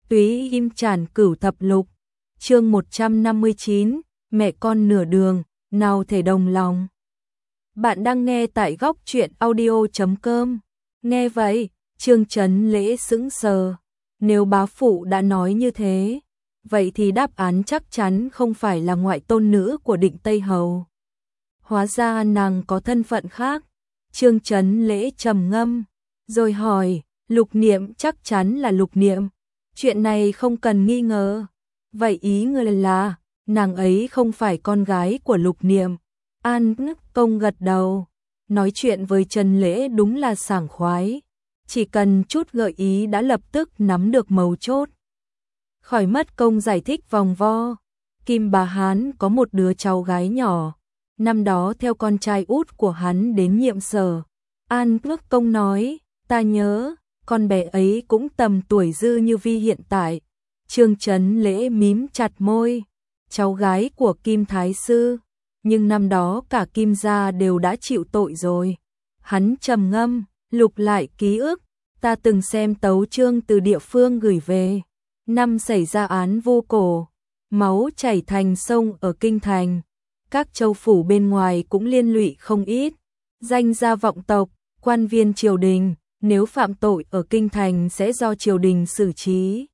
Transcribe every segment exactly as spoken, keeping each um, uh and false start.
Túy Im Trản Cửu Thập Lục, chương một trăm năm mươi chín, mẹ con nửa đường, nào thể đồng lòng. Bạn đang nghe tại góc truyện audio chấm com. Nghe vậy, Trương Chấn Lễ sững sờ. Nếu bá phụ đã nói như thế, vậy thì đáp án chắc chắn không phải là ngoại tôn nữ của Định Tây Hầu. Hóa ra nàng có thân phận khác. Trương Chấn Lễ trầm ngâm, rồi hỏi, Lục Niệm chắc chắn là Lục Niệm. Chuyện này không cần nghi ngờ. Vậy ý ngươi là, nàng ấy không phải con gái của Lục Niệm. An Công gật đầu, nói chuyện với Trần Lễ đúng là sảng khoái. Chỉ cần chút gợi ý đã lập tức nắm được mấu chốt. Khỏi mất công giải thích vòng vo. Kim Bá Hán có một đứa cháu gái nhỏ. Năm đó theo con trai út của hắn đến nhiệm sở. An Công nói, ta nhớ, con bé ấy cũng tầm tuổi Dư Như Vi hiện tại. Trương Chấn Lễ mím chặt môi, cháu gái của Kim Thái Sư, nhưng năm đó cả Kim gia đều đã chịu tội rồi. Hắn trầm ngâm, lục lại ký ức, ta từng xem tấu chương từ địa phương gửi về. Năm xảy ra án Vô Cổ, máu chảy thành sông ở Kinh Thành, các châu phủ bên ngoài cũng liên lụy không ít. Danh gia vọng tộc, quan viên triều đình, nếu phạm tội ở Kinh Thành sẽ do triều đình xử trí.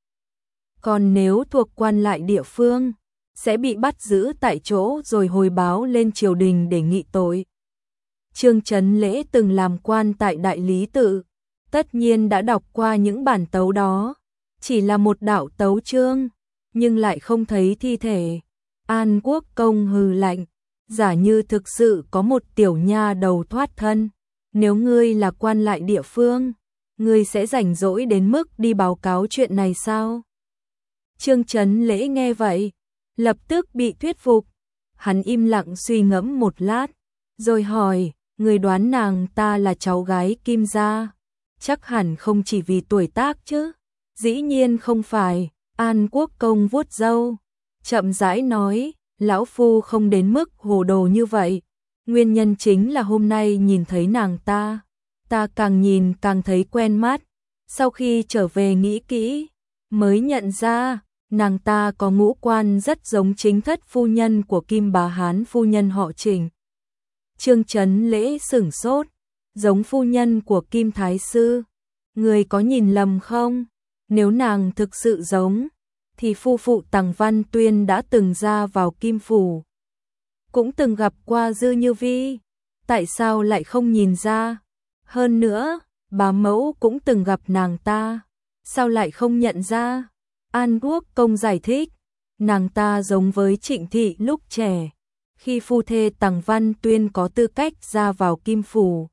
Còn nếu thuộc quan lại địa phương, sẽ bị bắt giữ tại chỗ rồi hồi báo lên triều đình để nghị tội. Trương Chấn Lễ từng làm quan tại Đại Lý Tự, tất nhiên đã đọc qua những bản tấu đó, chỉ là một đạo tấu chương, nhưng lại không thấy thi thể. An Quốc Công hừ lạnh, giả như thực sự có một tiểu nha đầu thoát thân, nếu ngươi là quan lại địa phương, ngươi sẽ rảnh rỗi đến mức đi báo cáo chuyện này sao? Trương Chấn Lễ nghe vậy, lập tức bị thuyết phục. Hắn im lặng suy ngẫm một lát, rồi hỏi, người đoán nàng ta là cháu gái Kim gia, chắc hẳn không chỉ vì tuổi tác chứ? Dĩ nhiên không phải. An Quốc Công vuốt râu, chậm rãi nói, lão phu không đến mức hồ đồ như vậy. Nguyên nhân chính là hôm nay nhìn thấy nàng ta, ta càng nhìn càng thấy quen mắt. Sau khi trở về nghĩ kỹ, mới nhận ra, nàng ta có ngũ quan rất giống chính thất phu nhân của Kim Bá Hán phu nhân họ Trình. Trương Chấn Lễ sửng sốt, giống phu nhân của Kim Thái Sư. Người có nhìn lầm không? Nếu nàng thực sự giống, thì phu phụ Tằng Văn Tuyên đã từng ra vào Kim Phủ, cũng từng gặp qua Dư Như Vi, tại sao lại không nhìn ra? Hơn nữa, bá mẫu cũng từng gặp nàng ta, sao lại không nhận ra? An Quốc Công giải thích, nàng ta giống với Trịnh Thị lúc trẻ, khi phu thê Tằng Văn Tuyên có tư cách ra vào Kim Phủ,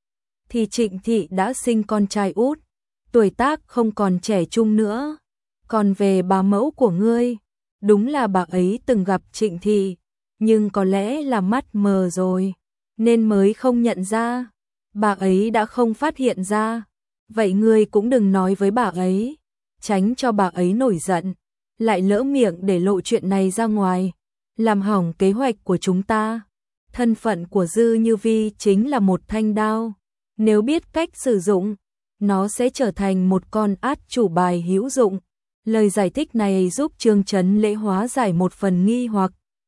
thì Trịnh Thị đã sinh con trai út, tuổi tác không còn trẻ trung nữa. Còn về bá mẫu của ngươi, đúng là bà ấy từng gặp Trịnh Thị, nhưng có lẽ là mắt mờ rồi, nên mới không nhận ra. Bà ấy đã không phát hiện ra, vậy ngươi cũng đừng nói với bà ấy, tránh cho bà ấy nổi giận, lại lỡ miệng để lộ chuyện này ra ngoài, làm hỏng kế hoạch của chúng ta. Thân phận của Dư Như Vi chính là một thanh đao, nếu biết cách sử dụng, nó sẽ trở thành một con át chủ bài hữu dụng. Lời giải thích này giúp Trương Chấn Lễ hóa giải một phần nghi hoặc,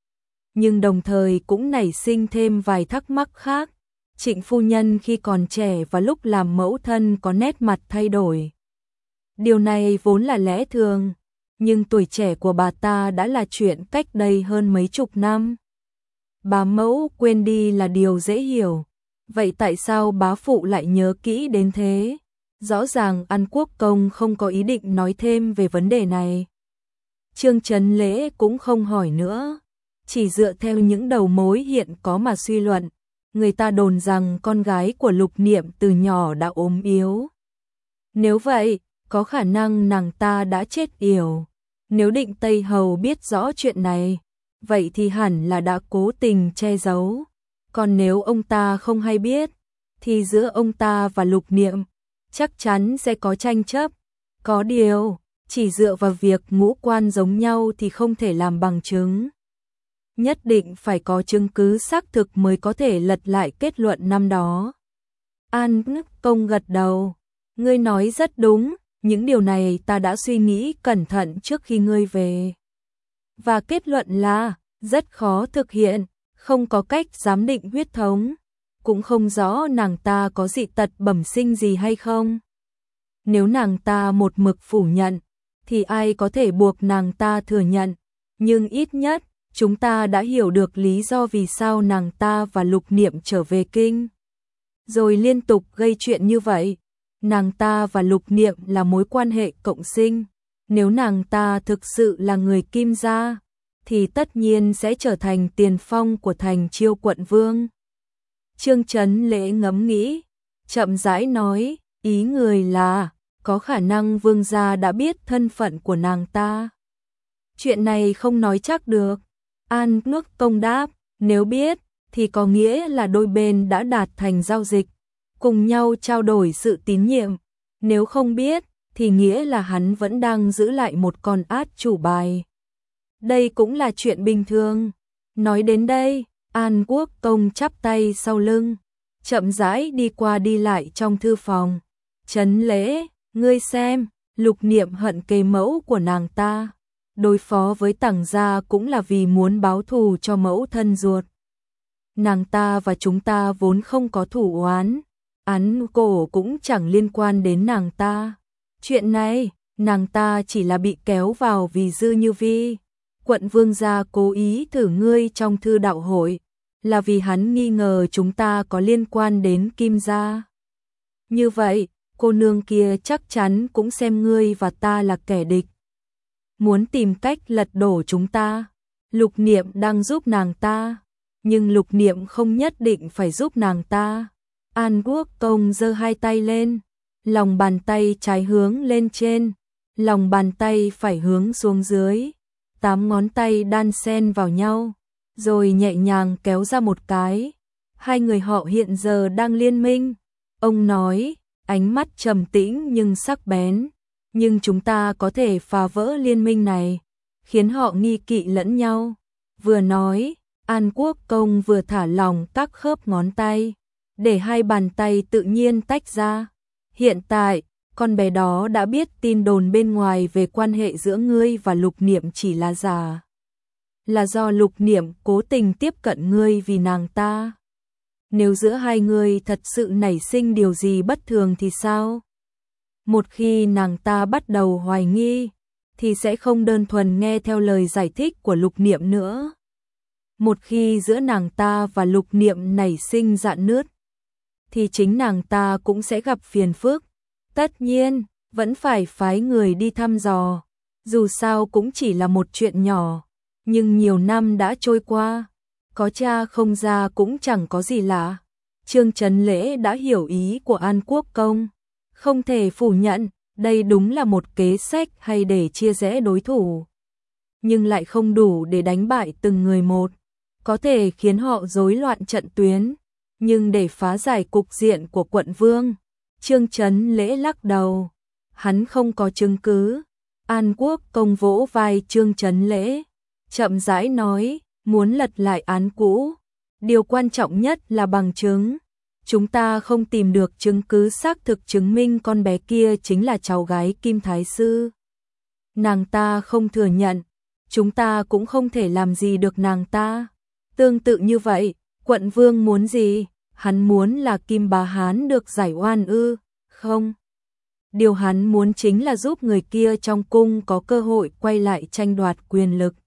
nhưng đồng thời cũng nảy sinh thêm vài thắc mắc khác. Trịnh phu nhân khi còn trẻ và lúc làm mẫu thân có nét mặt thay đổi. Điều này vốn là lẽ thường, nhưng tuổi trẻ của bà ta đã là chuyện cách đây hơn mấy chục năm. Bá mẫu quên đi là điều dễ hiểu, vậy tại sao bá phụ lại nhớ kỹ đến thế? Rõ ràng An Quốc Công không có ý định nói thêm về vấn đề này. Trương Chấn Lễ cũng không hỏi nữa, chỉ dựa theo những đầu mối hiện có mà suy luận. Người ta đồn rằng con gái của Lục Niệm từ nhỏ đã ốm yếu. Nếu vậy, có khả năng nàng ta đã chết yểu. Nếu Định Tây Hầu biết rõ chuyện này, vậy thì hẳn là đã cố tình che giấu. Còn nếu ông ta không hay biết, thì giữa ông ta và Lục Niệm chắc chắn sẽ có tranh chấp. Có điều, chỉ dựa vào việc ngũ quan giống nhau thì không thể làm bằng chứng. Nhất định phải có chứng cứ xác thực mới có thể lật lại kết luận năm đó. An Công gật đầu, ngươi nói rất đúng, những điều này ta đã suy nghĩ cẩn thận trước khi ngươi về. Và kết luận là, rất khó thực hiện, không có cách giám định huyết thống, cũng không rõ nàng ta có dị tật bẩm sinh gì hay không. Nếu nàng ta một mực phủ nhận, thì ai có thể buộc nàng ta thừa nhận, nhưng ít nhất, chúng ta đã hiểu được lý do vì sao nàng ta và Lục Niệm trở về kinh. Rồi liên tục gây chuyện như vậy, nàng ta và Lục Niệm là mối quan hệ cộng sinh, nếu nàng ta thực sự là người Kim gia, thì tất nhiên sẽ trở thành tiền phong của thành Chiêu quận vương. Trương Chấn Lễ ngẫm nghĩ, chậm rãi nói, ý người là, có khả năng vương gia đã biết thân phận của nàng ta. Chuyện này không nói chắc được. An Quốc Công đáp, nếu biết, thì có nghĩa là đôi bên đã đạt thành giao dịch, cùng nhau trao đổi sự tín nhiệm. Nếu không biết, thì nghĩa là hắn vẫn đang giữ lại một con át chủ bài. Đây cũng là chuyện bình thường. Nói đến đây, An Quốc Công chắp tay sau lưng, chậm rãi đi qua đi lại trong thư phòng. Chấn Lễ, ngươi xem, Lục Niệm hận kế mẫu của nàng ta. Đối phó với Tằng gia cũng là vì muốn báo thù cho mẫu thân ruột. Nàng ta và chúng ta vốn không có thủ oán, án cổ cũng chẳng liên quan đến nàng ta. Chuyện này, nàng ta chỉ là bị kéo vào vì Dư Như Vi. Quận vương gia cố ý thử ngươi trong thư đạo hội, là vì hắn nghi ngờ chúng ta có liên quan đến Kim gia. Như vậy, cô nương kia chắc chắn cũng xem ngươi và ta là kẻ địch, muốn tìm cách lật đổ chúng ta. Lục Niệm đang giúp nàng ta, nhưng Lục Niệm không nhất định phải giúp nàng ta. An Quốc Công giơ hai tay lên, lòng bàn tay trái hướng lên trên, lòng bàn tay phải hướng xuống dưới, tám ngón tay đan xen vào nhau, rồi nhẹ nhàng kéo ra một cái. Hai người họ hiện giờ đang liên minh. Ông nói, ánh mắt trầm tĩnh nhưng sắc bén, nhưng chúng ta có thể phá vỡ liên minh này, khiến họ nghi kỵ lẫn nhau. Vừa nói, An Quốc Công vừa thả lỏng các khớp ngón tay, để hai bàn tay tự nhiên tách ra. Hiện tại, con bé đó đã biết tin đồn bên ngoài về quan hệ giữa ngươi và Lục Niệm chỉ là giả. Là do Lục Niệm cố tình tiếp cận ngươi vì nàng ta. Nếu giữa hai người thật sự nảy sinh điều gì bất thường thì sao? Một khi nàng ta bắt đầu hoài nghi, thì sẽ không đơn thuần nghe theo lời giải thích của Lục Niệm nữa. Một khi giữa nàng ta và Lục Niệm nảy sinh rạn nứt, thì chính nàng ta cũng sẽ gặp phiền phức. Tất nhiên, vẫn phải phái người đi thăm dò, dù sao cũng chỉ là một chuyện nhỏ, nhưng nhiều năm đã trôi qua, có cha không ra cũng chẳng có gì lạ. Trương Chấn Lễ đã hiểu ý của An Quốc Công, không thể phủ nhận, đây đúng là một kế sách hay để chia rẽ đối thủ, nhưng lại không đủ để đánh bại từng người một, có thể khiến họ rối loạn trận tuyến, nhưng để phá giải cục diện của quận vương, Trương Chấn Lễ lắc đầu, hắn không có chứng cứ. An Quốc Công vỗ vai Trương Chấn Lễ, chậm rãi nói, muốn lật lại án cũ, điều quan trọng nhất là bằng chứng. Chúng ta không tìm được chứng cứ xác thực chứng minh con bé kia chính là cháu gái Kim Thái Sư. Nàng ta không thừa nhận, chúng ta cũng không thể làm gì được nàng ta. Tương tự như vậy, quận vương muốn gì? Hắn muốn là Kim Bá Hán được giải oan ư? Không. Điều hắn muốn chính là giúp người kia trong cung có cơ hội quay lại tranh đoạt quyền lực.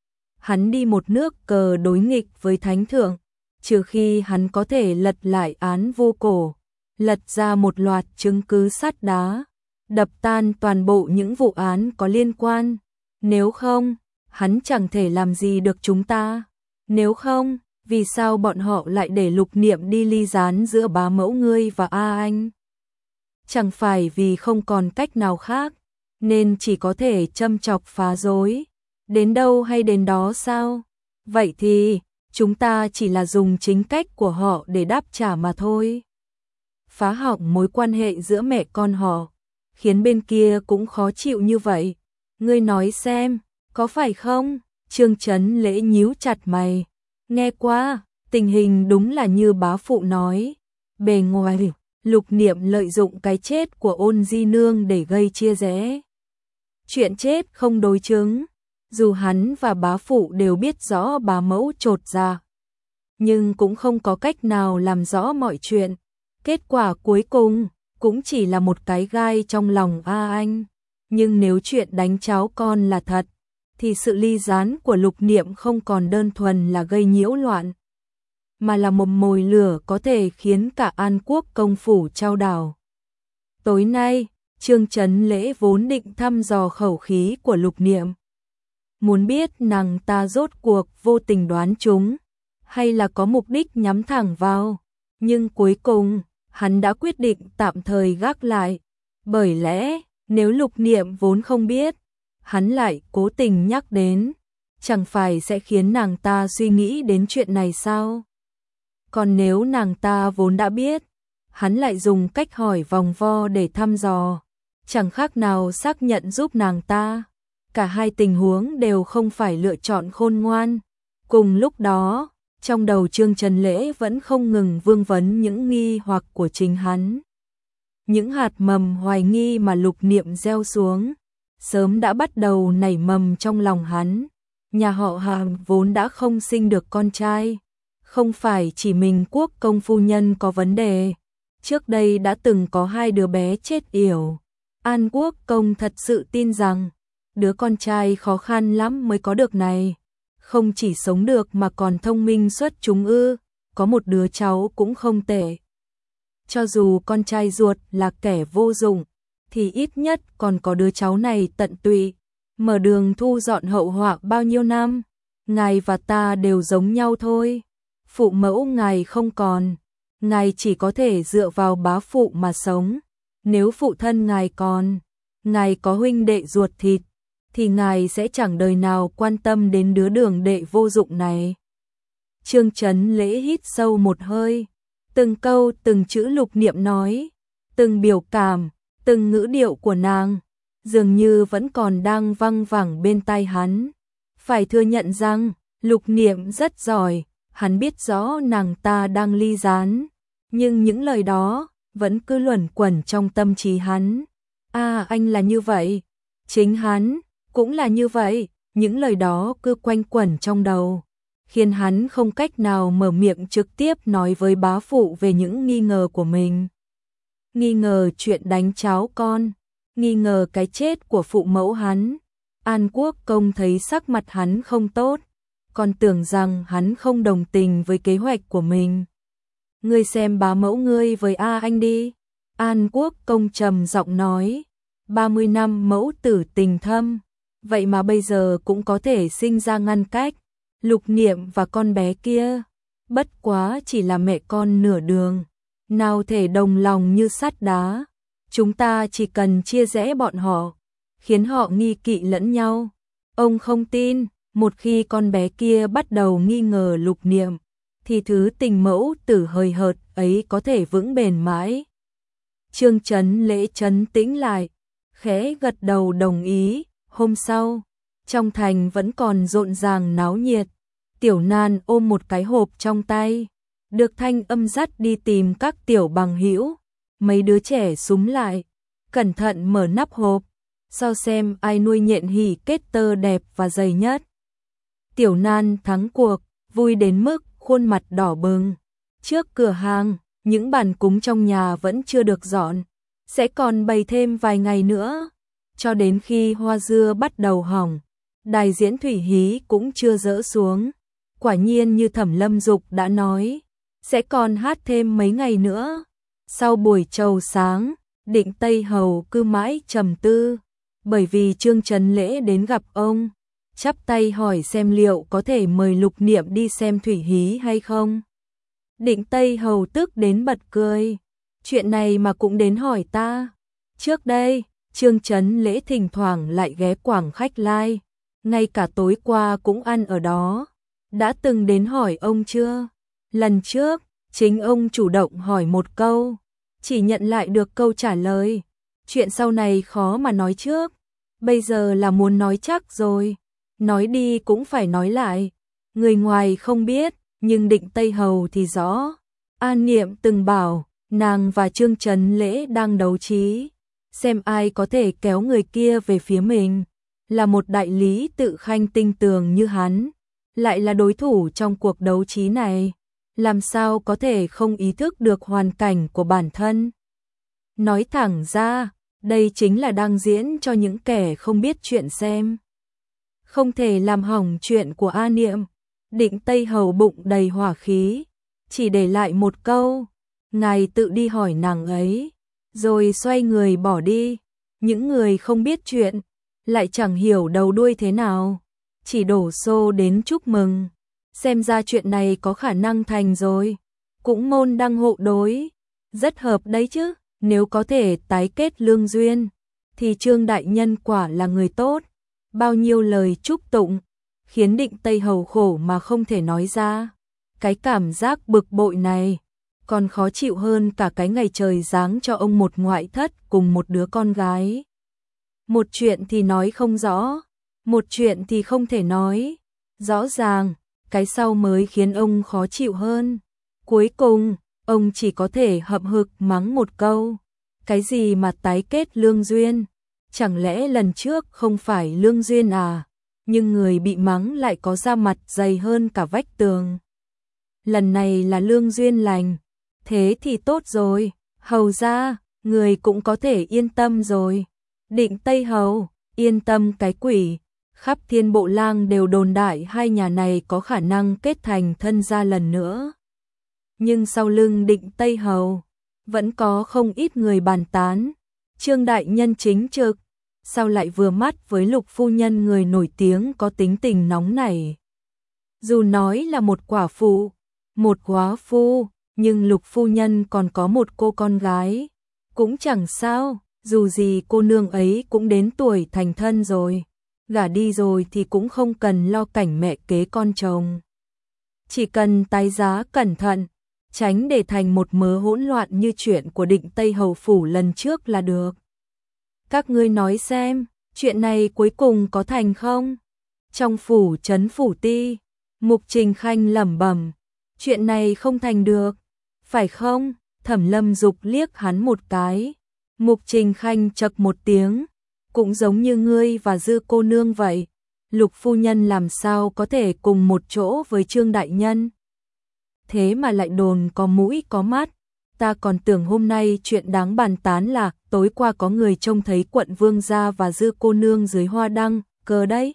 Hắn đi một nước cờ đối nghịch với Thánh Thượng, trừ khi hắn có thể lật lại án vô cổ, lật ra một loạt chứng cứ sắt đá, đập tan toàn bộ những vụ án có liên quan. Nếu không, hắn chẳng thể làm gì được chúng ta. Nếu không, vì sao bọn họ lại để Lục Niệm đi ly gián giữa bá mẫu ngươi và A Anh? Chẳng phải vì không còn cách nào khác, nên chỉ có thể châm chọc phá rối. Đến đâu hay đến đó sao? Vậy thì, chúng ta chỉ là dùng chính cách của họ để đáp trả mà thôi. Phá hỏng mối quan hệ giữa mẹ con họ, khiến bên kia cũng khó chịu như vậy. Ngươi nói xem, có phải không? Trương Chấn Lễ nhíu chặt mày. Nghe qua, tình hình đúng là như bá phụ nói. Bề ngoài, Lục Niệm lợi dụng cái chết của Ôn Di Nương để gây chia rẽ. Chuyện chết không đối chứng, dù hắn và bá phụ đều biết rõ bá mẫu trột dạ, nhưng cũng không có cách nào làm rõ mọi chuyện. Kết quả cuối cùng cũng chỉ là một cái gai trong lòng A Anh. Nhưng nếu chuyện đánh cháo con là thật, thì sự ly gián của Lục Niệm không còn đơn thuần là gây nhiễu loạn, mà là một mồi lửa có thể khiến cả An Quốc công phủ trao đảo. Tối nay, Trương Chấn Lễ vốn định thăm dò khẩu khí của Lục Niệm, muốn biết nàng ta rốt cuộc vô tình đoán trúng, hay là có mục đích nhắm thẳng vào, nhưng cuối cùng, hắn đã quyết định tạm thời gác lại, bởi lẽ, nếu Lục Niệm vốn không biết, hắn lại cố tình nhắc đến, chẳng phải sẽ khiến nàng ta suy nghĩ đến chuyện này sao? Còn nếu nàng ta vốn đã biết, hắn lại dùng cách hỏi vòng vo để thăm dò, chẳng khác nào xác nhận giúp nàng ta. Cả hai tình huống đều không phải lựa chọn khôn ngoan. Cùng lúc đó, trong đầu Trương Chấn Lễ vẫn không ngừng vương vấn những nghi hoặc của chính hắn. Những hạt mầm hoài nghi mà Lục Niệm gieo xuống, sớm đã bắt đầu nảy mầm trong lòng hắn. Nhà họ Hàm vốn đã không sinh được con trai, không phải chỉ mình Quốc công phu nhân có vấn đề, trước đây đã từng có hai đứa bé chết yểu. An Quốc công thật sự tin rằng, đứa con trai khó khăn lắm mới có được này, không chỉ sống được mà còn thông minh xuất chúng ư, có một đứa cháu cũng không tệ. Cho dù con trai ruột là kẻ vô dụng, thì ít nhất còn có đứa cháu này tận tụy, mở đường thu dọn hậu họa bao nhiêu năm. Ngài và ta đều giống nhau thôi, phụ mẫu ngài không còn, ngài chỉ có thể dựa vào bá phụ mà sống. Nếu phụ thân ngài còn, ngài có huynh đệ ruột thịt, thì ngài sẽ chẳng đời nào quan tâm đến đứa đường đệ vô dụng này. Trương Chấn Lễ hít sâu một hơi, từng câu từng chữ Lục Niệm nói, từng biểu cảm, từng ngữ điệu của nàng, dường như vẫn còn đang văng vẳng bên tai hắn. Phải thừa nhận rằng, Lục Niệm rất giỏi, hắn biết rõ nàng ta đang ly gián, nhưng những lời đó vẫn cứ luẩn quẩn trong tâm trí hắn. À, anh là như vậy, chính hắn cũng là như vậy, những lời đó cứ quanh quẩn trong đầu, khiến hắn không cách nào mở miệng trực tiếp nói với bá phụ về những nghi ngờ của mình. Nghi ngờ chuyện đánh cháo con, nghi ngờ cái chết của phụ mẫu hắn. An Quốc công thấy sắc mặt hắn không tốt, còn tưởng rằng hắn không đồng tình với kế hoạch của mình. Ngươi xem bá mẫu ngươi với A Anh đi. An Quốc công trầm giọng nói, ba mươi năm mẫu tử tình thâm, vậy mà bây giờ cũng có thể sinh ra ngăn cách. Lục Niệm và con bé kia, bất quá chỉ là mẹ con nửa đường, nào thể đồng lòng như sắt đá. Chúng ta chỉ cần chia rẽ bọn họ, khiến họ nghi kỵ lẫn nhau. Ông không tin, một khi con bé kia bắt đầu nghi ngờ Lục Niệm, thì thứ tình mẫu tử hời hợt ấy có thể vững bền mãi. Trương Chấn Lễ trấn tĩnh lại, khẽ gật đầu đồng ý. Hôm sau, trong thành vẫn còn rộn ràng náo nhiệt. Tiểu Nan ôm một cái hộp trong tay, được Thanh Âm dắt đi tìm các tiểu bằng hữu. Mấy đứa trẻ súm lại, cẩn thận mở nắp hộp, so xem ai nuôi nhện hỉ kết tơ đẹp và dày nhất. Tiểu Nan thắng cuộc, vui đến mức khuôn mặt đỏ bừng. Trước cửa hàng, những bàn cúng trong nhà vẫn chưa được dọn, sẽ còn bày thêm vài ngày nữa, cho đến khi hoa dưa bắt đầu hỏng. Đài diễn thủy hí cũng chưa dỡ xuống. Quả nhiên như Thẩm Lâm Dục đã nói, sẽ còn hát thêm mấy ngày nữa. Sau buổi chầu sáng, Định Tây Hầu cứ mãi trầm tư, bởi vì Trương Chấn Lễ đến gặp ông, chắp tay hỏi xem liệu có thể mời Lục Niệm đi xem thủy hí hay không. Định Tây Hầu tức đến bật cười, chuyện này mà cũng đến hỏi ta. Trước đây, Trương Chấn Lễ thỉnh thoảng lại ghé Quảng Khách Lai, ngay cả tối qua cũng ăn ở đó. Đã từng đến hỏi ông chưa? Lần trước, chính ông chủ động hỏi một câu, chỉ nhận lại được câu trả lời. Chuyện sau này khó mà nói trước, bây giờ là muốn nói chắc rồi. Nói đi cũng phải nói lại. Người ngoài không biết, nhưng Định Tây Hầu thì rõ. An Niệm từng bảo, nàng và Trương Trấn Lễ đang đấu trí, xem ai có thể kéo người kia về phía mình. Là một đại lý tự khanh tinh tường như hắn, lại là đối thủ trong cuộc đấu trí này, làm sao có thể không ý thức được hoàn cảnh của bản thân. Nói thẳng ra, đây chính là đang diễn cho những kẻ không biết chuyện xem. Không thể làm hỏng chuyện của A Niệm. Định Tây Hầu bụng đầy hỏa khí, chỉ để lại một câu, ngài tự đi hỏi nàng ấy, rồi xoay người bỏ đi. Những người không biết chuyện, lại chẳng hiểu đầu đuôi thế nào, chỉ đổ xô đến chúc mừng. Xem ra chuyện này có khả năng thành rồi, cũng môn đăng hộ đối, rất hợp đấy chứ. Nếu có thể tái kết lương duyên, thì Trương đại nhân quả là người tốt. Bao nhiêu lời chúc tụng, khiến Định Tây Hầu khổ mà không thể nói ra. Cái cảm giác bực bội này, còn khó chịu hơn cả cái ngày trời giáng cho ông một ngoại thất cùng một đứa con gái. Một chuyện thì nói không rõ, một chuyện thì không thể nói rõ ràng, cái sau mới khiến ông khó chịu hơn. Cuối cùng, ông chỉ có thể hậm hực mắng một câu. Cái gì mà tái kết lương duyên? Chẳng lẽ lần trước không phải lương duyên à? Nhưng người bị mắng lại có da mặt dày hơn cả vách tường. Lần này là lương duyên lành. Thế thì tốt rồi. Hầu ra, người cũng có thể yên tâm rồi. Định Tây Hầu, yên tâm cái quỷ. Khắp Thiên Bộ Lang đều đồn đại hai nhà này có khả năng kết thành thân gia lần nữa. Nhưng sau lưng Định Tây Hầu, vẫn có không ít người bàn tán. Trương đại nhân chính trực, sao lại vừa mắt với Lục phu nhân người nổi tiếng có tính tình nóng nảy. Dù nói là một quả phụ, một góa phu, nhưng Lục phu nhân còn có một cô con gái. Cũng chẳng sao, dù gì cô nương ấy cũng đến tuổi thành thân rồi. Gả đi rồi thì cũng không cần lo cảnh mẹ kế con chồng. Chỉ cần tái giá cẩn thận, tránh để thành một mớ hỗn loạn như chuyện của Định Tây Hầu phủ lần trước là được. Các ngươi nói xem, chuyện này cuối cùng có thành không? Trong phủ trấn phủ ti, Mục Trình Khanh lẩm bẩm, chuyện này không thành được, phải không? Thẩm Lâm Dục liếc hắn một cái. Mục Trình Khanh chậc một tiếng, cũng giống như ngươi và Dư cô nương vậy. Lục phu nhân làm sao có thể cùng một chỗ với Trương đại nhân? Thế mà lại đồn có mũi có mắt. Ta còn tưởng hôm nay chuyện đáng bàn tán là tối qua có người trông thấy Quận Vương gia và Dư cô nương dưới hoa đăng, cờ đấy.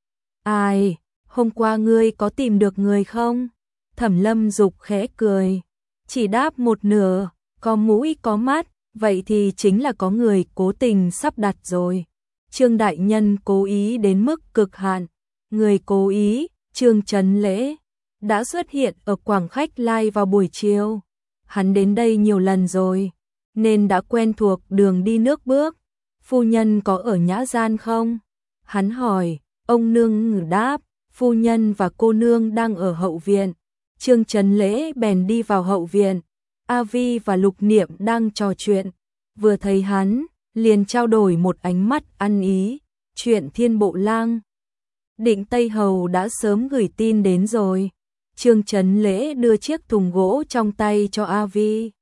Ai, hôm qua ngươi có tìm được người không? Thẩm Lâm Dục khẽ cười, chỉ đáp một nửa, có mũi có mắt, vậy thì chính là có người cố tình sắp đặt rồi. Trương đại nhân cố ý đến mức cực hạn, người cố ý, Trương Trấn Lễ, đã xuất hiện ở Quảng Khách Lai vào buổi chiều. Hắn đến đây nhiều lần rồi, nên đã quen thuộc đường đi nước bước. Phu nhân có ở nhã gian không? Hắn hỏi, ông nương ngử đáp, phu nhân và cô nương đang ở hậu viện. Trương Trấn Lễ bèn đi vào hậu viện. A Vi và Lục Niệm đang trò chuyện, vừa thấy hắn, liền trao đổi một ánh mắt ăn ý. Chuyện Thiên Bộ Lang, Định Tây Hầu đã sớm gửi tin đến rồi. Trương Trấn Lễ đưa chiếc thùng gỗ trong tay cho A Vi.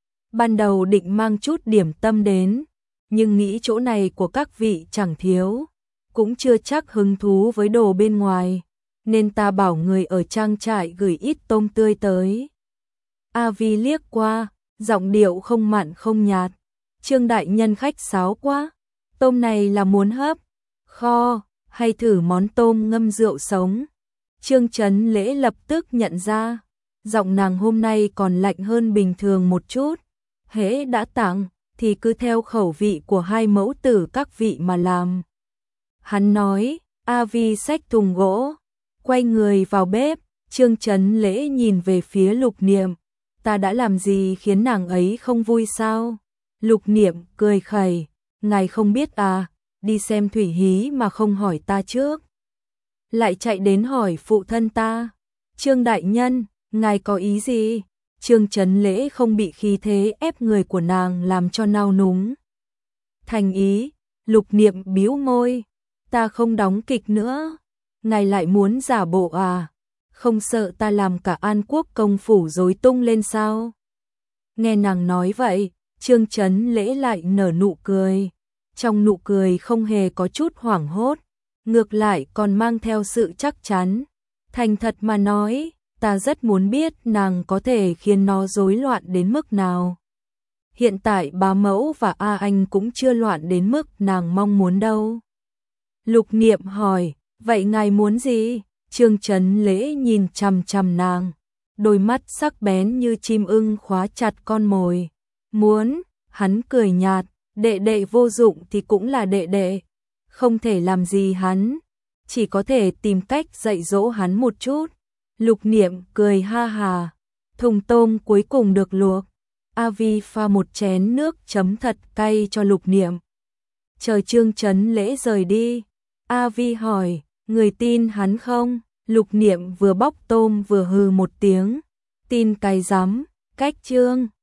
Ban đầu định mang chút điểm tâm đến, nhưng nghĩ chỗ này của các vị chẳng thiếu, cũng chưa chắc hứng thú với đồ bên ngoài, nên ta bảo người ở trang trại gửi ít tôm tươi tới. A Vi liếc qua, giọng điệu không mặn không nhạt. Trương đại nhân khách sáo quá, tôm này là muốn hấp, kho, hay thử món tôm ngâm rượu sống? Trương Trấn Lễ lập tức nhận ra, giọng nàng hôm nay còn lạnh hơn bình thường một chút. Hễ đã tặng, thì cứ theo khẩu vị của hai mẫu tử các vị mà làm. Hắn nói, A Vi xách thùng gỗ, quay người vào bếp. Trương Trấn Lễ nhìn về phía Lục Niệm, ta đã làm gì khiến nàng ấy không vui sao? Lục Niệm cười khẩy, ngài không biết à, đi xem thủy hí mà không hỏi ta trước. Lại chạy đến hỏi phụ thân ta. Trương đại nhân, ngài có ý gì? Trương Trấn Lễ không bị khí thế ép người của nàng làm cho nao núng. Thành ý, Lục Niệm bĩu môi, ta không đóng kịch nữa. Ngài lại muốn giả bộ à? Không sợ ta làm cả An Quốc công phủ rối tung lên sao? Nghe nàng nói vậy, Trương Chấn Lễ lại nở nụ cười. Trong nụ cười không hề có chút hoảng hốt, ngược lại còn mang theo sự chắc chắn. Thành thật mà nói, ta rất muốn biết nàng có thể khiến nó rối loạn đến mức nào. Hiện tại bá mẫu và A Anh cũng chưa loạn đến mức nàng mong muốn đâu. Lục Niệm hỏi, vậy ngài muốn gì? Trương Chấn Lễ nhìn chằm chằm nàng, đôi mắt sắc bén như chim ưng khóa chặt con mồi. Muốn, hắn cười nhạt, đệ đệ vô dụng thì cũng là đệ đệ, không thể làm gì hắn, chỉ có thể tìm cách dạy dỗ hắn một chút. Lục Niệm cười ha hà, thùng tôm cuối cùng được luộc. A Vi pha một chén nước chấm thật cay cho Lục Niệm. Chờ Trương Chấn Lễ rời đi, A Vi hỏi, người tin hắn không? Lục Niệm vừa bóc tôm vừa hừ một tiếng, tin cái rắm, cách Trương